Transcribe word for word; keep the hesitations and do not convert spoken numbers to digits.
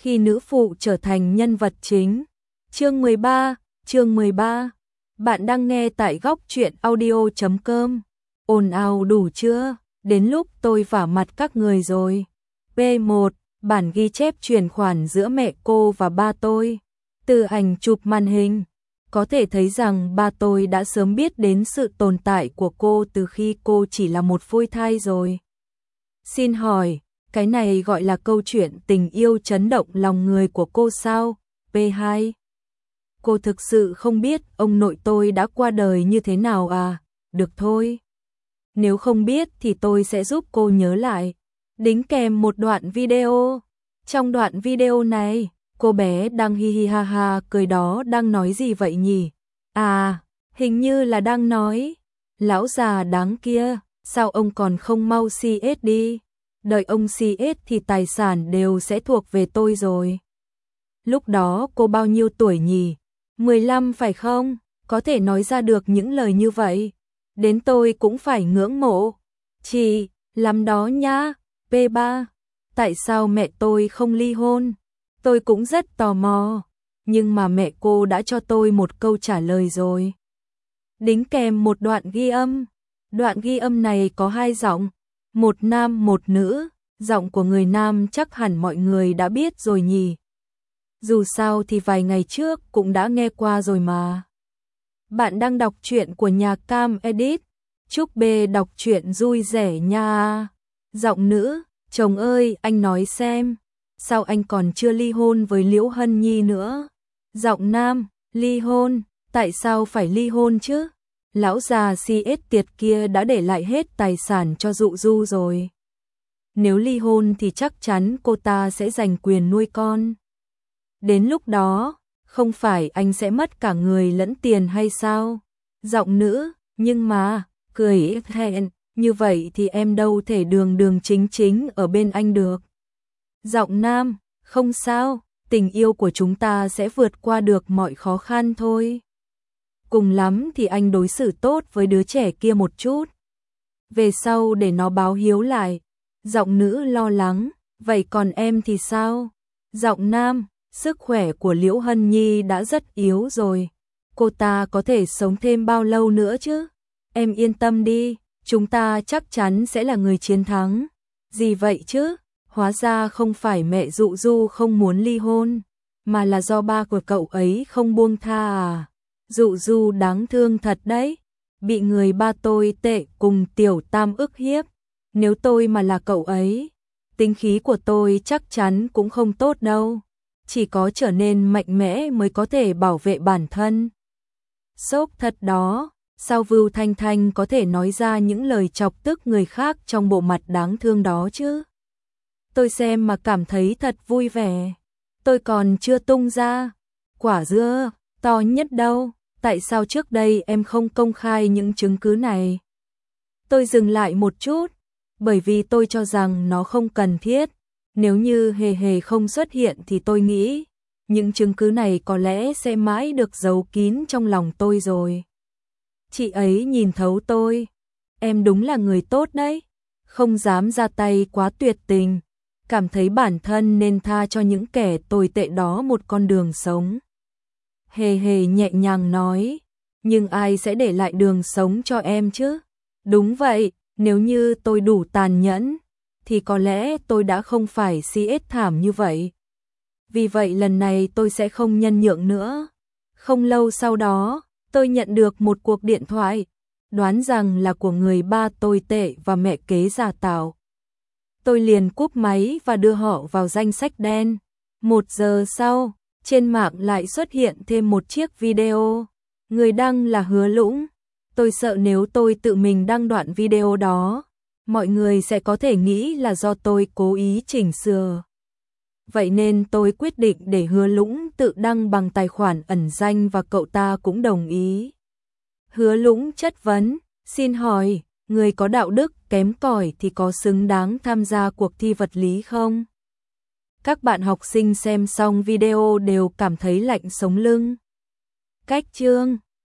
khi nữ phụ trở thành nhân vật chính. Chương mười ba, chương mười ba. Bạn đang nghe tại góc truyện audio chấm com. Ồn ào đủ chưa? Đến lúc tôi vả mặt các người rồi. P một. Bản ghi chép chuyển khoản giữa mẹ cô và ba tôi. Từ ảnh chụp màn hình, có thể thấy rằng ba tôi đã sớm biết đến sự tồn tại của cô từ khi cô chỉ là một phôi thai rồi. Xin hỏi, cái này gọi là câu chuyện tình yêu chấn động lòng người của cô sao? P hai. Cô thực sự không biết ông nội tôi đã qua đời như thế nào à? Được thôi. Nếu không biết thì tôi sẽ giúp cô nhớ lại. Đính kèm một đoạn video. Trong đoạn video này, cô bé đang hi hi ha ha cười đó đang nói gì vậy nhỉ? À, hình như là đang nói, lão già đáng kia, sao ông còn không mau xê ét đi? Đợi ông xê ét thì tài sản đều sẽ thuộc về tôi rồi. Lúc đó cô bao nhiêu tuổi nhỉ? mười lăm phải không? Có thể nói ra được những lời như vậy. Đến tôi cũng phải ngưỡng mộ. Chị, lắm đó nhá. P ba. Tại sao mẹ tôi không ly hôn? Tôi cũng rất tò mò. Nhưng mà mẹ cô đã cho tôi một câu trả lời rồi. Đính kèm một đoạn ghi âm. Đoạn ghi âm này có hai giọng. Một nam một nữ. Giọng của người nam chắc hẳn mọi người đã biết rồi nhỉ. Dù sao thì vài ngày trước cũng đã nghe qua rồi mà. Bạn đang đọc truyện của nhà Cam Edit. Chúc B đọc truyện vui vẻ nha. Giọng nữ, chồng ơi anh nói xem, sao anh còn chưa ly hôn với Liễu Hân Nhi nữa? Giọng nam, ly hôn, tại sao phải ly hôn chứ? Lão già xê ét tiệt kia đã để lại hết tài sản cho Dụ Du rồi. Nếu ly hôn thì chắc chắn cô ta sẽ giành quyền nuôi con. Đến lúc đó, không phải anh sẽ mất cả người lẫn tiền hay sao? Giọng nữ, nhưng mà, cười hẹn, như vậy thì em đâu thể đường đường chính chính ở bên anh được. Giọng nam, không sao, tình yêu của chúng ta sẽ vượt qua được mọi khó khăn thôi. Cùng lắm thì anh đối xử tốt với đứa trẻ kia một chút. Về sau để nó báo hiếu lại. Giọng nữ lo lắng, vậy còn em thì sao? Giọng nam, sức khỏe của Liễu Hân Nhi đã rất yếu rồi. Cô ta có thể sống thêm bao lâu nữa chứ? Em yên tâm đi, chúng ta chắc chắn sẽ là người chiến thắng. Gì vậy chứ? Hóa ra không phải mẹ Dụ Du không muốn ly hôn, mà là do ba của cậu ấy không buông tha à? Dụ Du đáng thương thật đấy, bị người ba tôi tệ cùng tiểu tam ức hiếp. Nếu tôi mà là cậu ấy, tính khí của tôi chắc chắn cũng không tốt đâu. Chỉ có trở nên mạnh mẽ mới có thể bảo vệ bản thân. Sốc thật đó, sao Vưu Thanh Thanh có thể nói ra những lời chọc tức người khác trong bộ mặt đáng thương đó chứ? Tôi xem mà cảm thấy thật vui vẻ. Tôi còn chưa tung ra quả dưa to nhất đâu, tại sao trước đây em không công khai những chứng cứ này? Tôi dừng lại một chút, bởi vì tôi cho rằng nó không cần thiết. Nếu như hề hề không xuất hiện thì tôi nghĩ những chứng cứ này có lẽ sẽ mãi được giấu kín trong lòng tôi rồi. Chị ấy nhìn thấu tôi. Em đúng là người tốt đấy. Không dám ra tay quá tuyệt tình. Cảm thấy bản thân nên tha cho những kẻ tồi tệ đó một con đường sống. Hề hề nhẹ nhàng nói. Nhưng ai sẽ để lại đường sống cho em chứ? Đúng vậy, nếu như tôi đủ tàn nhẫn thì có lẽ tôi đã không phải xê ét thảm như vậy. Vì vậy lần này tôi sẽ không nhân nhượng nữa. Không lâu sau đó, tôi nhận được một cuộc điện thoại, đoán rằng là của người ba tôi tệ và mẹ kế giả tạo. Tôi liền cúp máy và đưa họ vào danh sách đen. Một giờ sau, trên mạng lại xuất hiện thêm một chiếc video. Người đăng là Hứa Lũng. Tôi sợ nếu tôi tự mình đăng đoạn video đó, mọi người sẽ có thể nghĩ là do tôi cố ý chỉnh sửa. Vậy nên tôi quyết định để Hứa Lũng tự đăng bằng tài khoản ẩn danh và cậu ta cũng đồng ý. Hứa Lũng chất vấn, xin hỏi, người có đạo đức kém cỏi thì có xứng đáng tham gia cuộc thi vật lý không? Các bạn học sinh xem xong video đều cảm thấy lạnh sống lưng. Cách chương